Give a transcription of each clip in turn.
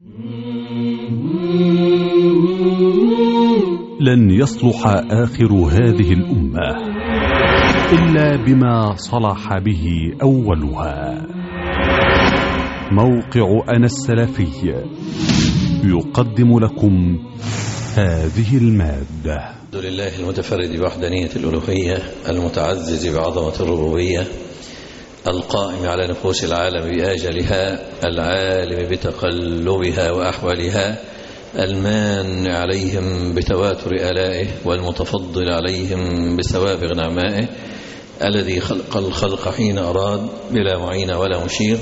لن يصلح آخر هذه الأمة إلا بما صلح به أولها. موقع أنا السلفي يقدم لكم هذه المادة. الحمد لله المتفرد بوحدانية الألوهية، المتعزز بعظمة الربوبية، القائم على نفوس العالم بآجلها، العالم بتقلبها وأحوالها، المان عليهم بتواتر آلائه، والمتفضل عليهم بسوابغ نعمائه، الذي خلق الخلق حين أراد بلا معين ولا مشير،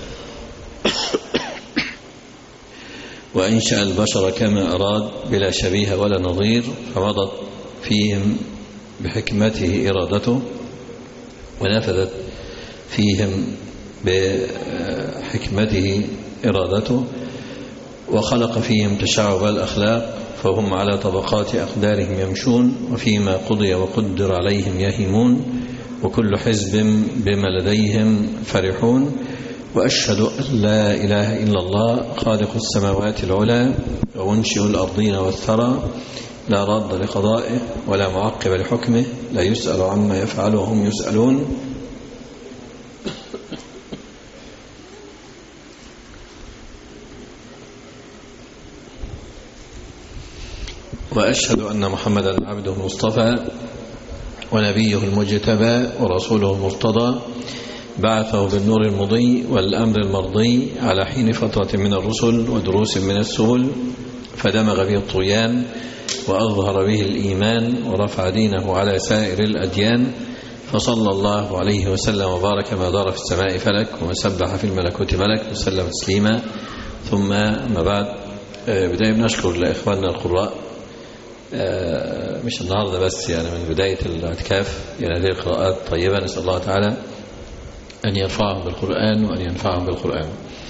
وأنشأ البشر كما أراد بلا شبيه ولا نظير، فمضت فيهم بحكمته إرادته، ونفذت فيهم بحكمته إرادته، وخلق فيهم تشعب الأخلاق، فهم على طبقات أقدارهم يمشون، وفيما قضي وقدر عليهم يهيمون، وكل حزب بما لديهم فرحون. وأشهد أن لا إله إلا الله خالق السماوات العلى ومنشئ الأرضين والثرى، لا راد لقضائه ولا معقب لحكمه، لا يسأل عما يفعل وهم يسألون. وأشهد أن محمدا عبده المصطفى ونبيه المجتبى ورسوله المرتضى، بعثه بالنور المضي والأمر المرضي على حين فترة من الرسل ودروس من السبل، فدمغ به الطغيان وأظهر به الإيمان، ورفع دينه على سائر الأديان، فصلى الله عليه وسلم وبارك ما دار في السماء فلك وما سبح في الملكوت ملك، وسلم تسليما. ثم ما بعد، بداية بنشكر لإخواننا القراء، مش النهاردة بس، يعني من بداية الاعتكاف، يعني هذه القراءات طيبة، نسأل الله تعالى أن يرفعهم بالقرآن وأن ينفعهم بالقرآن.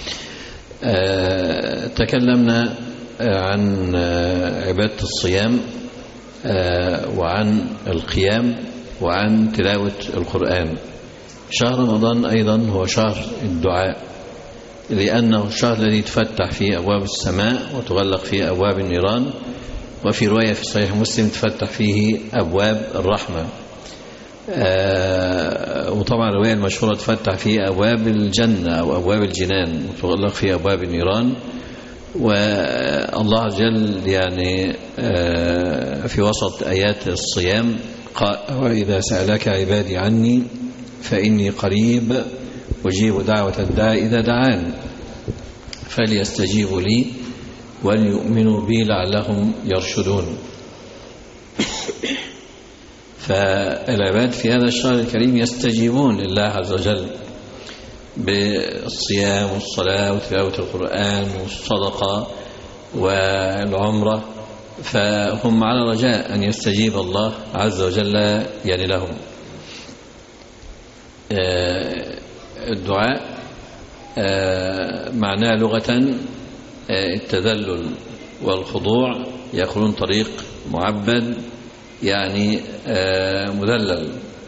تكلمنا عن عبادة الصيام، وعن القيام، وعن تلاوة القرآن. شهر رمضان أيضا هو شهر الدعاء، لأنه الشهر الذي تفتح فيه أبواب السماء وتغلق فيه أبواب النيران، وفي رواية في صحيح مسلم تفتح فيه أبواب الرحمة، وطبعا الرواية المشهورة تفتح فيه أبواب الجنة أو أبواب الجنان، وتغلق فيه أبواب النيران. والله عز وجل يعني في وسط آيات الصيام قال: وإذا سألك عبادي عني فإني قريب أجيب دعوة الداعي إذا دعان فليستجيبوا لي وليؤمنوا بي لعلهم يرشدون. فالعباد في هذا الشهر الكريم يستجيبون لله عز وجل بالصيام والصلاة وتلاوة القرآن والصدقة والعمرة، فهم على رجاء أن يستجيب الله عز وجل يعني لهم. الدعاء معناه لغة التذلل والخضوع، يأخذون طريق معبد يعني مذلل.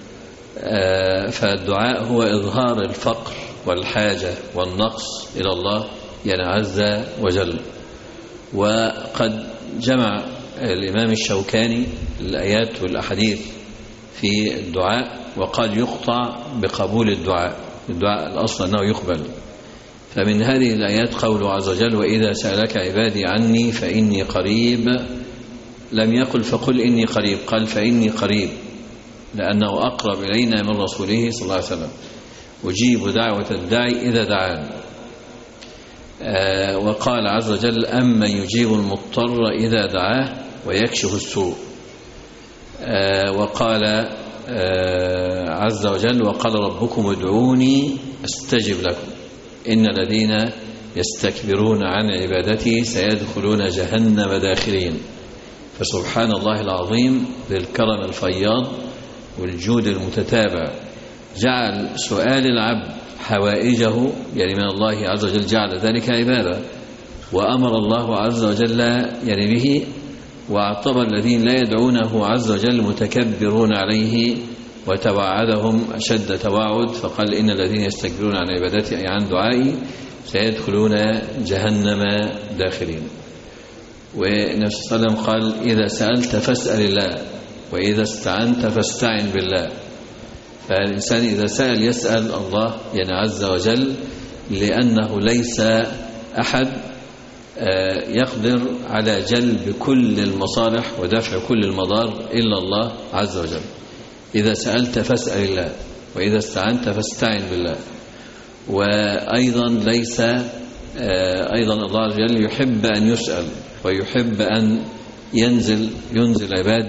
فالدعاء هو إظهار الفقر والحاجة والنقص إلى الله يعني عز وجل. وقد جمع الإمام الشوكاني الآيات والأحاديث في الدعاء، وقال يقطع بقبول الدعاء الأصل أنه يقبل. فمن هذه الآيات قوله عز وجل: وإذا سألك عبادي عني فإني قريب، لم يقل فقل إني قريب، قال فإني قريب، لأنه أقرب إلينا من رسوله صلى الله عليه وسلم. أجيب دعوة الداعي إذا دعان. وقال عز وجل: أمن يجيب المضطر إذا دعاه ويكشف السوء. وقال عز وجل: وقال ربكم ادعوني أستجب لكم إن الذين يستكبرون عن عبادتي سيدخلون جهنم داخرين. فسبحان الله العظيم للكرم الفياض والجود المتتابع، جعل سؤال العبد حوائجه يعني من الله عز وجل، جعل ذلك عبادة، وأمر الله عز وجل يعني به، واعتبر الذين لا يدعونه عز وجل متكبرون عليه وتوعدهم أشد توعد، فقال إن الذين يستكبرون عن عبادتي أي عن دعائي سيدخلون جهنم داخلين. والنبي صلى الله عليه وسلم قال إذا سألت فاسأل الله وإذا استعنت فاستعن بالله. فالإنسان إذا سأل يسأل الله يعني عز وجل، لأنه ليس أحد يقدر على جلب كل المصالح ودفع كل المضار إلا الله عز وجل. إذا سألت فاسأل الله وإذا استعنت فاستعن بالله. وأيضا ليس أيضا الله عز وجل يحب أن يسأل ويحب أن ينزل عباد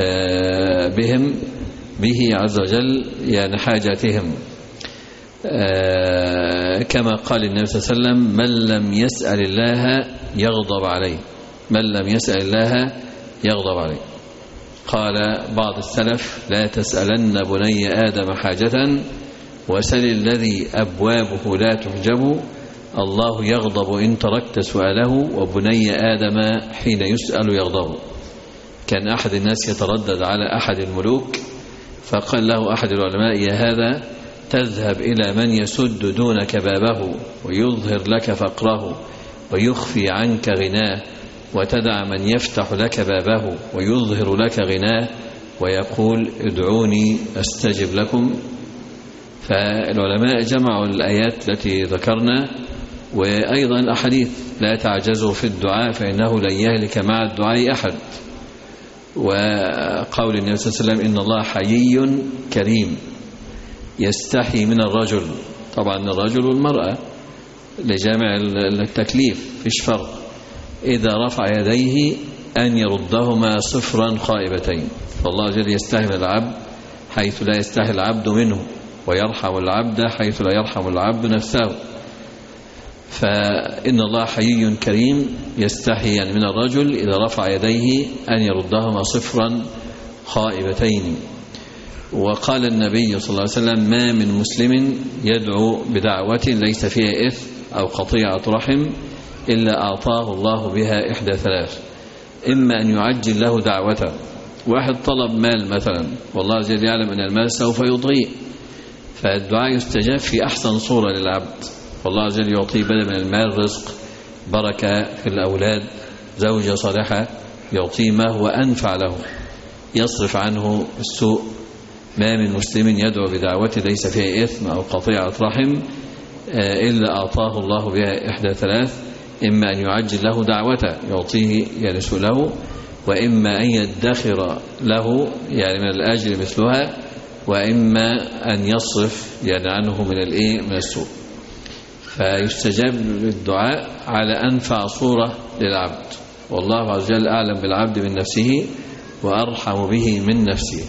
به عز وجل يعني حاجاتهم، كما قال النبي صلى الله عليه وسلم من لم يسأل الله يغضب عليه، من لم يسأل الله يغضب عليه. قال بعض السلف لا تسألن بني آدم حاجة وسل الذي أبوابه لا تحجب، الله يغضب إن تركت سؤاله وبني آدم حين يسأل يغضب. كان أحد الناس يتردد على أحد الملوك، فقال له أحد العلماء يا هذا تذهب إلى من يسد دونك بابه ويظهر لك فقره ويخفي عنك غناه، وتدع من يفتح لك بابه ويظهر لك غناه ويقول ادعوني أستجب لكم. فالعلماء جمعوا الآيات التي ذكرنا وأيضا الأحاديث لا تعجزوا في الدعاء فإنه لن يهلك مع الدعاء أحد. وقول النبي صلى الله عليه وسلم إن الله حيي كريم يستحي من الرجل، طبعا الرجل والمرأة لجامع التكليف فيش فرق، إذا رفع يديه أن يردهما صفرا خائبتين. فالله جل يستحي من العبد حيث لا يستحي العبد منه، ويرحم العبد حيث لا يرحم العبد نفسه. فإن الله حيي كريم يستحي يعني من الرجل إذا رفع يديه أن يردهما صفرا خائبتين. وقال النبي صلى الله عليه وسلم ما من مسلم يدعو بدعوة ليس فيها إثم أو قطيعة رحم إلا أعطاه الله بها إحدى ثلاث، إما أن يعجل له دعوته، واحد طلب مال مثلا والله جل يعلم أن المال سوف يضيء، فالدعاء يستجاب في أحسن صورة للعبد، والله جل يعطيه بدل من المال رزق، بركة في الأولاد، زوجة صالحة، يعطيه ما هو أنفع له يصرف عنه السوء. ما من مسلم يدعو بدعوة ليس فيها إثم أو قطيعة رحم إلا أعطاه الله بها إحدى ثلاث، إما أن يعجل له دعوته يعطيه يرث له، وإما أن يدخر له يعني من الأجر مثلها، وإما أن يصرف يعني عنه من السوء. فيستجاب الدعاء على أنفع صورة للعبد، والله عز وجل أعلم بالعبد من نفسه وأرحم به من نفسه.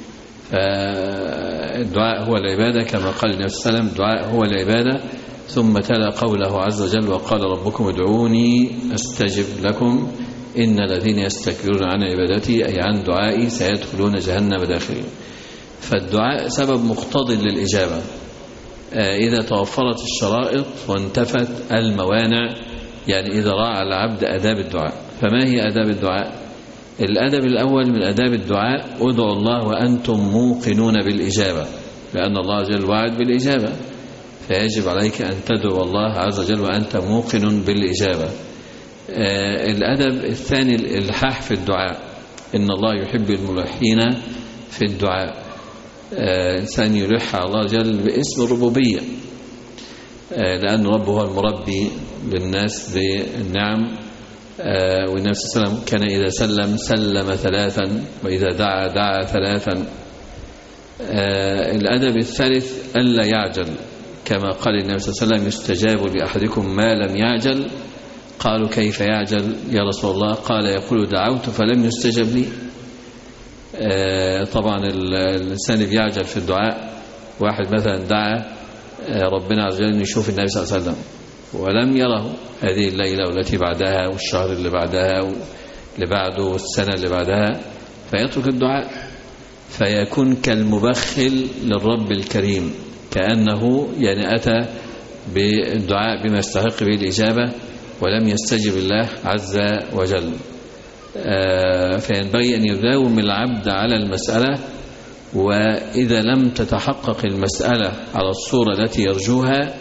فالدعاء هو العبادة كما قال النبي صلى الله عليه وسلم الدعاء هو العبادة. ثم تلا قوله عز وجل وقال ربكم ادعوني أستجب لكم إن الذين يستكبرون عن عبادتي أي عن دعائي سيدخلون جهنم داخلين. فالدعاء سبب مقتضي للإجابة إذا توفرت الشرائط وانتفت الموانع، يعني إذا راعى العبد آداب الدعاء. فما هي آداب الدعاء؟ الأدب الأول من آداب الدعاء ادعوا الله وأنتم موقنون بالإجابة، لأن الله جل وعد بالإجابة، فيجب عليك أن تدعو الله عز وجل وأنت موقن بالإجابة. الأدب الثاني الإلحاح في الدعاء، إن الله يحب الملحين في الدعاء. إنسان يلح على الله جل باسم الربوبية، لأن ربه هو المربي للناس بالنعم. والنبي صلى الله عليه وسلم كان إذا سلم ثلاثا وإذا دعا ثلاثا. الأدب الثالث ألا يعجل، كما قال النبي صلى الله عليه وسلم يستجاب لأحدكم ما لم يعجل. قالوا كيف يعجل يا رسول الله؟ قال يقول دعوت فلم يستجب لي. طبعا الإنسان بيعجل في الدعاء، واحد مثلا دعا ربنا عز وجل يشوف النبي صلى الله عليه وسلم ولم يره هذه الليلة والتي بعدها والشهر اللي بعدها واللي بعده والسنة اللي بعدها، فيترك الدعاء فيكون كالمبخل للرب الكريم، كأنه يعني أتى بالدعاء بما يستحق به الإجابة ولم يستجب الله عز وجل. فينبغي أن يداوم العبد على المسألة وإذا لم تتحقق المسألة على الصورة التي يرجوها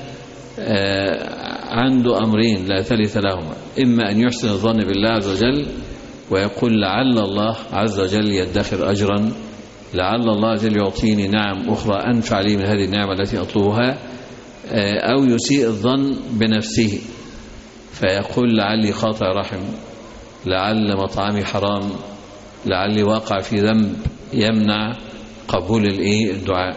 عنده أمرين لا ثالث لهما: إما أن يحسن الظن بالله عز وجل ويقول لعل الله عز وجل يدخر أجرا، لعل الله عز وجل يعطيني نعم أخرى أنفع لي من هذه النعمة التي أطلبها، أو يسيء الظن بنفسه فيقول لعلي قاطع رحم، لعل مطعمي حرام، لعلي واقع في ذنب يمنع قبول الدعاء.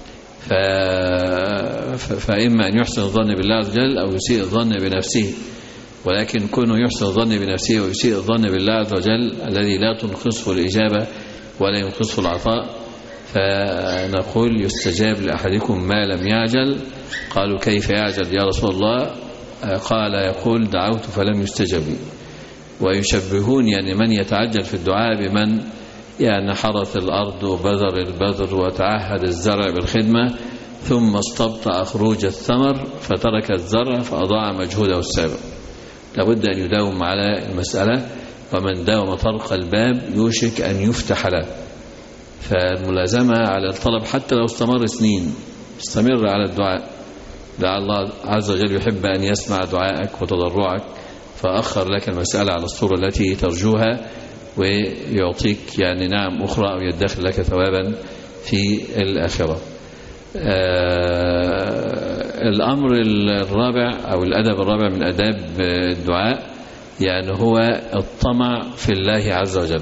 فإما أن يحسن الظن بالله عز وجل أو يسيء الظن بنفسه، ولكن كونه يحسن الظن بنفسه ويسيء الظن بالله عز وجل الذي لا تنقصه الإجابة ولا ينقصه العطاء، فنقول يستجاب لأحدكم ما لم يعجل. قالوا كيف يعجل يا رسول الله؟ قال يقول دعوت فلم يستجب لي. ويشبهون يعني من يتعجل في الدعاء بمن يعني حرث الأرض وبذر البذر وتعهد الزرع بالخدمة ثم استبطأ خروج الثمر فترك الزرع فأضاع مجهوده السابق. لابد أن يداوم على المسألة، ومن داوم طرق الباب يوشك أن يفتح له. فالملازمة على الطلب حتى لو استمر سنين، استمر على الدعاء، لعل الله عز وجل يحب أن يسمع دعائك وتضرعك فأخر لك المسألة على الصورة التي ترجوها ويعطيك يعني نعم أخرى أو يدخل لك ثوابا في الآخرة. الأمر الرابع أو الأدب الرابع من أداب الدعاء يعني هو الطمع في الله عز وجل.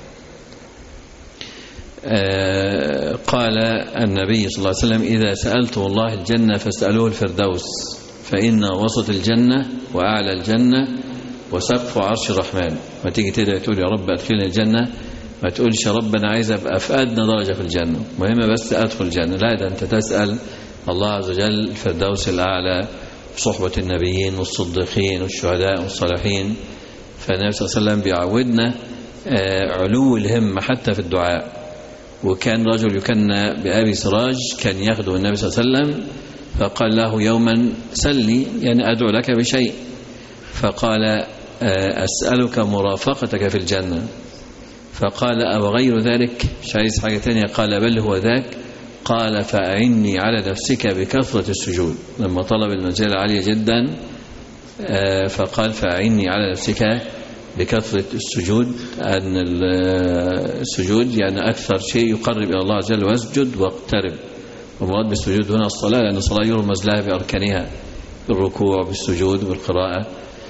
قال النبي صلى الله عليه وسلم إذا سألتم الله الجنة فاسألوه الفردوس فإن وسط الجنة وأعلى الجنة وسقف عرش الرحمن. ما تيجي تدعي تقول يا رب أدخلني الجنة، ما تقولش يا رب أنا عايز أبقى في أدنى درجة في الجنة، مهمة بس أدخل الجنة. لا، ده أنت تسأل الله عز وجل الفردوس الأعلى، صحبة النبيين والصديقين والشهداء والصالحين. فالنبي صلى الله عليه وسلم بيعودنا علو الهمة حتى في الدعاء. وكان رجل يكنى بأبي سراج كان يخدم النبي صلى الله عليه وسلم، فقال له يوما سلني يعني أدعو لك بشيء، فقال أسألك مرافقتك في الجنة. فقال أو غير ذلك، مش عايز حاجة تانية؟ قال بل هو ذاك. قال فأعني على نفسك بكثرة السجود. لما طلب المنزلة عالية جدا فقال فأعني على نفسك بكثرة السجود، أن السجود يعني أكثر شيء يقرب إلى الله عز وجل، واسجد واقترب. ومراد بالسجود هنا الصلاة، لأن الصلاة يرمز لها بأركانها، بالركوع بالسجود بالقراءة.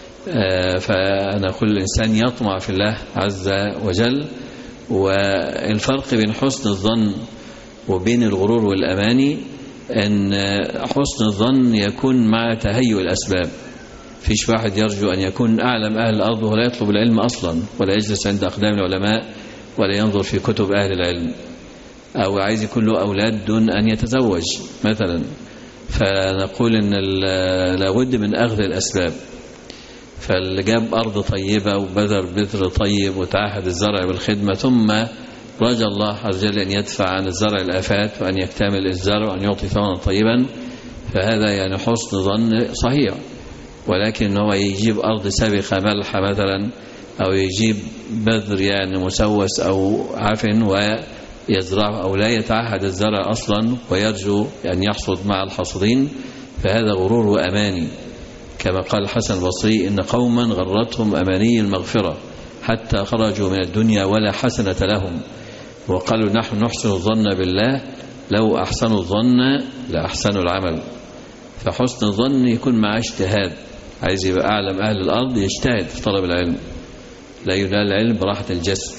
فنقول الإنسان يطمع في الله عز وجل. والفرق بين حسن الظن وبين الغرور والأماني أن حسن الظن يكون مع تهيؤ الأسباب. فيش واحد يرجو أن يكون أعلم أهل الأرض ولا يطلب العلم أصلا، ولا يجلس عند أقدام العلماء، ولا ينظر في كتب أهل العلم، أو عايز يكون له أولاد دون أن يتزوج مثلا. فنقول أن لابد من أخذ الأسباب. فاللي جاب أرض طيبة وبذر بذر طيب وتعهد الزرع بالخدمة، ثم رجى الله عز وجل أن يدفع عن الزرع الآفات وأن يكتمل الزرع وأن يعطي ثمنا طيبا، فهذا يعني حسن ظن صحيح. ولكن هو يجيب أرض سابقة ملحة مثلا، أو يجيب بذر يعني مسوس أو عفن ويزرعه، أو لا يتعهد الزرع أصلا ويرجو أن يحصد مع الحاصدين، فهذا غرور وأماني. كما قال الحسن البصري إن قوما غرتهم أماني المغفرة حتى خرجوا من الدنيا ولا حسنة لهم، وقالوا نحن نحسن الظن بالله لو أحسنوا الظن لأحسنوا العمل. فحسن الظن يكون مع اجتهاد، عايز يبقى أعلم أهل الأرض يجتهد في طلب العلم، لا ينال العلم براحة الجسم.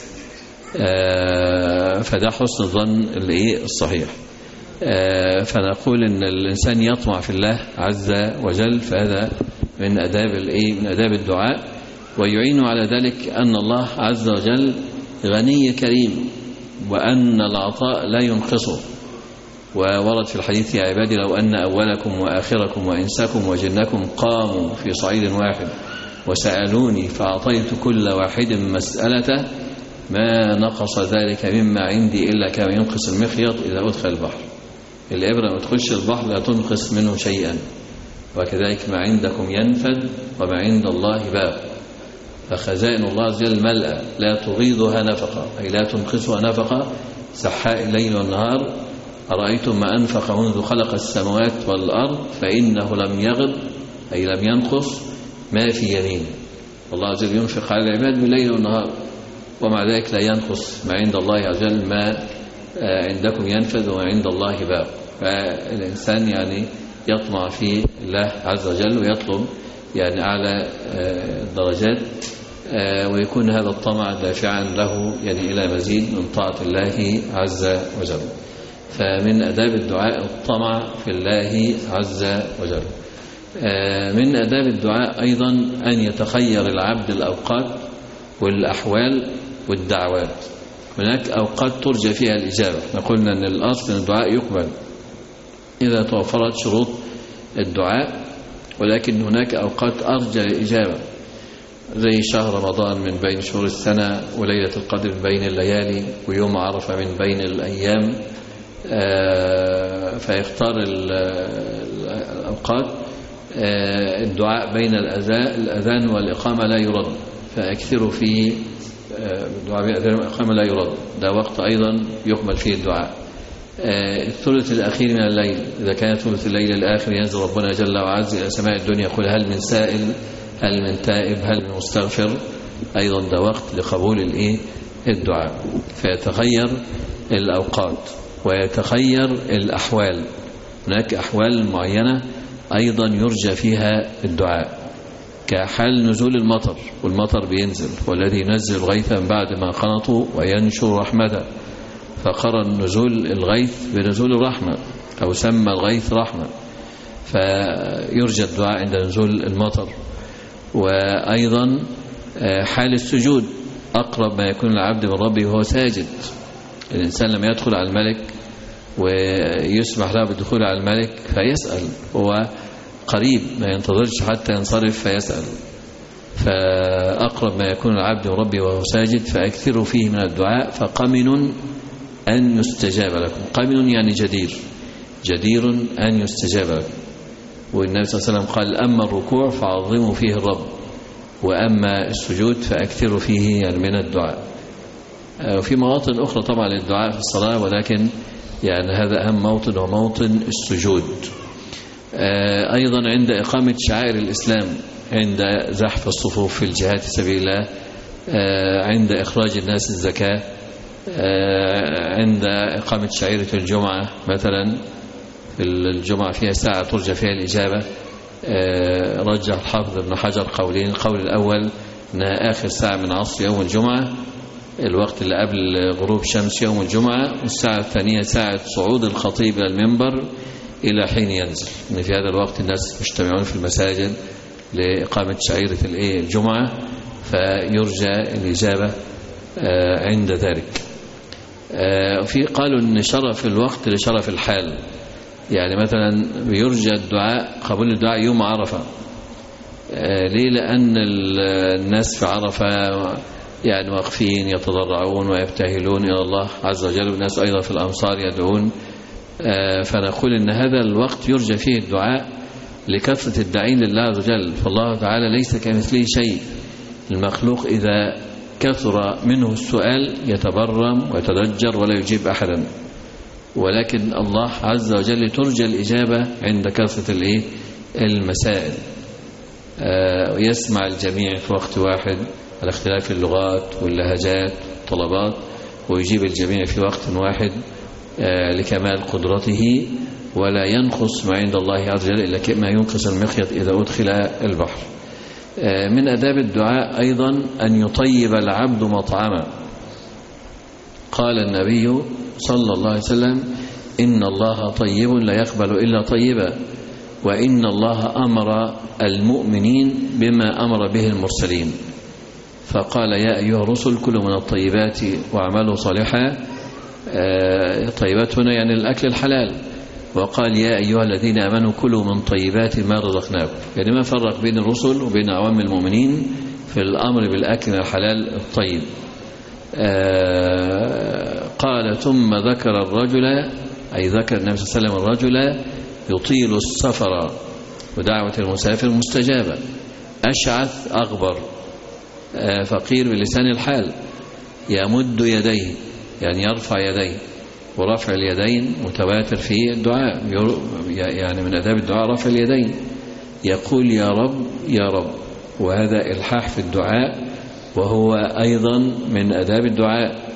فده حسن الظن الصحيح. فنقول إن الإنسان يطمع في الله عز وجل، فهذا من أداب من أداب الدعاء. ويعين على ذلك أن الله عز وجل غني كريم، وأن العطاء لا ينقصه. وورد في الحديث يا عبادي لو أن أولكم وآخركم وإنسكم وجنكم قاموا في صعيد واحد وسألوني فأعطيت كل واحد مسألته ما نقص ذلك مما عندي إلا كما ينقص المخيط إذا أدخل البحر. الإبرة ما تخش البحر لا تنقص منه شيئا، وكذلك ما عندكم ينفد وما عند الله باق. فخزائن الله عز وجل ملأ لا تغيضها نفقة، أي لا تنقصها نفقة، سحاء الليل والنهار أرأيتم ما أنفق منذ خلق السماوات والأرض فإنه لم يغض أي لم ينقص ما في يمينه. والله عز وجل ينفق على العباد بالليل والنهار ومع ذلك لا ينقص ما عند الله عز وجل، ما عندكم ينفذ وما عند الله باق. فالإنسان يعني يطمع في الله عز وجل ويطلب يعني أعلى الدرجات، ويكون هذا الطمع دافعا له يعني إلى مزيد من طاعة الله عز وجل. فمن أداب الدعاء الطمع في الله عز وجل. من أداب الدعاء أيضا أن يتخير العبد الأوقات والأحوال والدعوات. هناك أوقات ترجى فيها الإجابة، قلنا أن الأصل أن الدعاء يقبل إذا توفرت شروط الدعاء، ولكن هناك أوقات أرجى الإجابة زي شهر رمضان من بين شهور السنة، وليلة القدر من بين الليالي، ويوم عرفة من بين الأيام. فيختار الأوقات. الدعاء بين الأذان والإقامة لا يرد، فأكثروا فيه الدعاء بين الأذان والإقامة لا يرد، ده وقت أيضا يقبل فيه الدعاء. الثلث الأخير من الليل، إذا كان ثلث الليل الآخر ينزل ربنا جل وعز إلى سماء الدنيا يقول هل من سائل، هل من تائب، هل من مستغفر، أيضا ده وقت لقبول الدعاء. فيتغير الأوقات ويتغير الأحوال. هناك أحوال معينة أيضا يرجى فيها الدعاء، كحال نزول المطر، والمطر بينزل، والذي ينزل غيثا بعد ما قنطوا وينشر رحمته، فقرن نزول الغيث بنزول الرحمة أو سمى الغيث رحمة، فيرجى الدعاء عند نزول المطر. وأيضا حال السجود، أقرب ما يكون العبد من ربه وهو ساجد. الإنسان لما يدخل على الملك ويسمح له بالدخول على الملك فيسأل، هو قريب ما ينتظرش حتى ينصرف فيسأل. فأقرب ما يكون العبد من ربه وهو ساجد فأكثروا فيه من الدعاء فقمن أن يستجاب لكم. قمن يعني جدير أن يستجاب لكم. والنبي صلى الله عليه وسلم قال أما الركوع فعظموا فيه الرب، وأما السجود فأكثروا فيه يعني من الدعاء. وفي مواطن أخرى طبعا للدعاء في الصلاة، ولكن يعني هذا أهم موطن وموطن السجود. أيضا عند إقامة شعائر الإسلام، عند زحف الصفوف في الجهاد في سبيل الله، عند إخراج الناس الزكاة، عند إقامة شعيرة الجمعة مثلا. في الجمعة فيها ساعة ترجى فيها الإجابة. رجح الحافظ ابن حجر قولين، القول الأول أنها آخر ساعة من عصر يوم الجمعة، الوقت اللي قبل غروب شمس يوم الجمعة، والساعة الثانية ساعة صعود الخطيب إلى المنبر إلى حين ينزل، إن في هذا الوقت الناس مجتمعون في المساجد لإقامة شعيرة الجمعة، فيرجى الإجابة عند ذلك. في قالوا أن شرف الوقت لشرف الحال، يعني مثلا يرجى الدعاء قبول الدعاء يوم عرفة. ليه؟ لأن الناس في عرفة يعني واقفين يتضرعون ويبتهلون إلى الله عز وجل، والناس أيضا في الأمصار يدعون. فنقول إن هذا الوقت يرجى فيه الدعاء لكثرة الداعين لله عز وجل، فالله تعالى ليس كمثله شيء. المخلوق إذا كثر منه السؤال يتبرم ويتضجر ولا يجيب أحدا، ولكن الله عز وجل ترجى الإجابة عند كثرة المسائل. ويسمع الجميع في وقت واحد على اختلاف اللغات واللهجات والطلبات، ويجيب الجميع في وقت واحد لكمال قدرته، ولا ينقص ما عند الله عز وجل إلا كما ينقص المخيط إذا أدخل البحر. من أداب الدعاء أيضا أن يطيب العبد مطعما. قال النبي صلى الله عليه وسلم إن الله طيب لا يقبل إلا طيبا، وإن الله أمر المؤمنين بما أمر به المرسلين، فقال يا أيها الرسل كلوا من الطيبات واعملوا صالحا. طيبات هنا يعني الأكل الحلال، وقال يا أيها الذين آمنوا كلوا من طيبات ما رزقناكم، يعني ما فرق بين الرسل وبين عوام المؤمنين في الأمر بالأكل الحلال الطيب. قال ثم ذكر الرجل، أي ذكر النبي صلى الله عليه وسلم الرجل يطيل السفر، ودعوة المسافر مستجابة، أشعث أغبر، فقير بلسان الحال، يمد يديه يعني يرفع يديه، ورفع اليدين متواتر في الدعاء، يعني من أداب الدعاء رفع اليدين، يقول يا رب يا رب، وهذا إلحاح في الدعاء وهو أيضا من أداب الدعاء.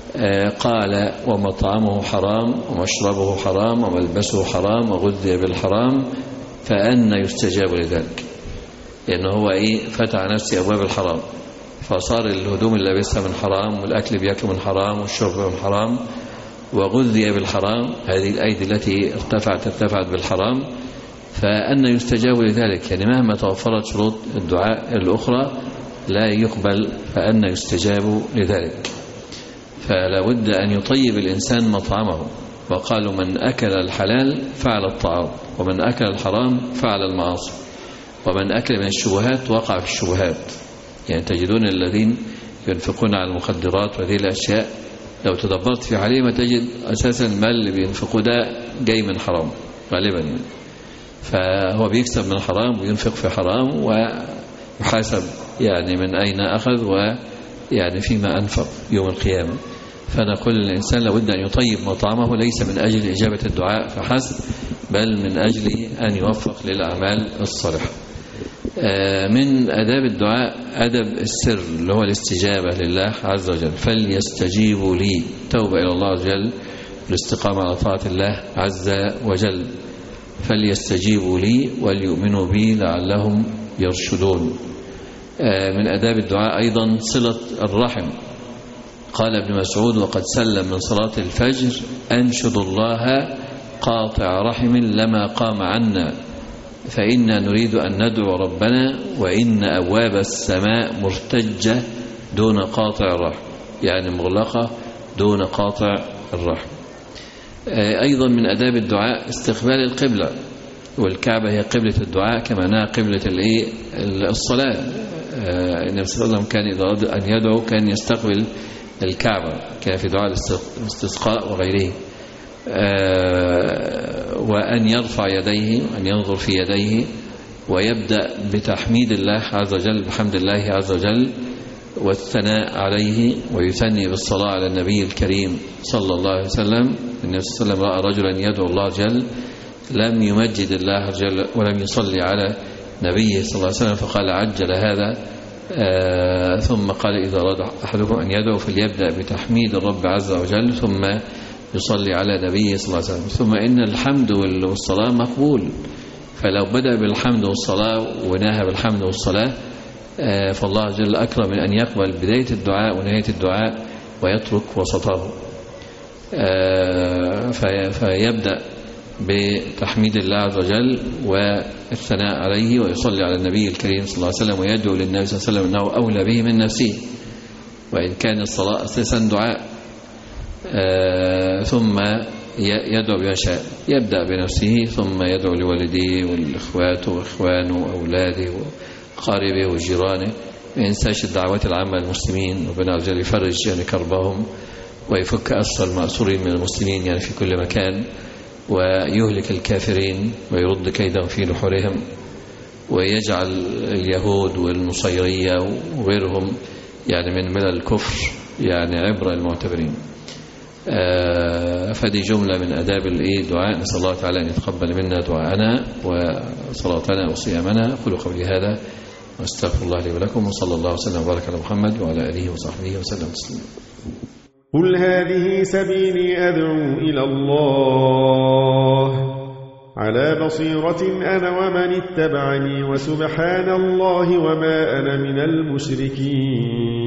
قال ومطعمه حرام ومشربه حرام وملبسه حرام وغذي بالحرام فأن يستجاب لذلك، لأنه هو فتح نفسه أبواب الحرام، فصار الهدوم اللي لابسها من حرام، والأكل بيأكل من حرام، والشرب من حرام، وغذي بالحرام، هذه الأيدي التي ارتفعت بالحرام، فأن يستجاب لذلك، يعني مهما توفرت شروط الدعاء الأخرى لا يقبل، فأن يستجاب لذلك. فلا بد أن يطيب الإنسان مطعمه، وقالوا من أكل الحلال فعل الطعام، ومن أكل الحرام فعل المعاصي، ومن أكل من الشبهات وقع في الشبهات. يعني تجدون الذين ينفقون على المخدرات وهذه الأشياء لو تدبرت في عليهم تجد أساسا المال اللي بينفقه ده جاي من حرام غالبا، يعني فهو بيكسب من حرام وينفق في حرام ويحاسب يعني من أين أخذ ويعني فيما أنفق يوم القيامة. فنقول للإنسان لابد أن يطيب مطعمه، ليس من أجل إجابة الدعاء فحسب، بل من أجل أن يوفق للأعمال الصالحة. من أداب الدعاء أدب السر اللي هو الاستجابة لله عز وجل، فليستجيبوا لي، توبة إلى الله عز وجل، الاستقامة على طاعة الله عز وجل. فليستجيبوا لي وليؤمنوا بي لعلهم يرشدون. من أداب الدعاء أيضا صلة الرحم. قال ابن مسعود وقد سلم من صلاة الفجر أنشد الله قاطع رحم لما قام عنا، فإنا نريد أن ندعو ربنا وإن أبواب السماء مرتجة دون قاطع الرحم، يعني مغلقة دون قاطع الرحم. أيضا من أداب الدعاء استقبال القبلة، والكعبة هي قبلة الدعاء كما أنها قبلة الصلاة. النبي صلى الله عليه وسلم كان إذا أراد أن يدعو كان يستقبل الكعبة، كان في دعاء الاستسقاء وغيره. وأن يرفع يديه، أن ينظر في يديه، ويبدأ بتحميد الله عز وجل، بحمد الله عز وجل والثناء عليه، ويثني بالصلاة على النبي الكريم صلى الله عليه وسلم. النبي صلى الله عليه وسلم رأى رجلا يدعو الله عز وجل لم يمجد الله عز وجل ولم يصلي على نبيه صلى الله عليه وسلم، فقال عجل هذا. ثم قال إذا أراد أحدكم أن يدعو فليبدأ بتحميد الرب عز وجل ثم يصلي على نبيه صلى الله عليه وسلم. ثم إن الحمد والصلاة مقبول، فلو بدأ بالحمد والصلاة ونهى بالحمد والصلاة فالله عز وجل أكرم من أن يقبل بداية الدعاء ونهاية الدعاء ويترك وسطه. فيبدأ بتحميد الله عز وجل والثناء عليه ويصلي على النبي الكريم صلى الله عليه وسلم، ويدعو للنبي صلى الله عليه وسلم أنه أولى به من نفسه، وإن كان الصلاة أساسا دعاء. ثم يدعو بما شاء، يبدأ بنفسه ثم يدعو لوالديه والإخوات وإخوانه وأولاده وقاربه وجيرانه. ما ينساش الدعوات العامة للمسلمين، ربنا عز وجل يفرج يعني كربهم ويفك أسر المأسورين من المسلمين يعني في كل مكان، ويهلك الكافرين ويرد كيدهم في نحورهم، ويجعل اليهود والنصيرية وغيرهم يعني من ملل الكفر يعني عبرة المعتبرين. فدي جملة من أداب الدعاء. نسأل الله تعالى أن يتقبل منا دعاءنا وصلاتنا وصيامنا. أقول قولي هذا واستغفر الله لي ولكم، وصلى الله وسلم وبارك على محمد وعلى آله وصحبه وسلم تسليما. قل هذه سبيلي أدعو إلى الله على بصيرة أنا ومن اتبعني، وسبحان الله وما أنا من المشركين.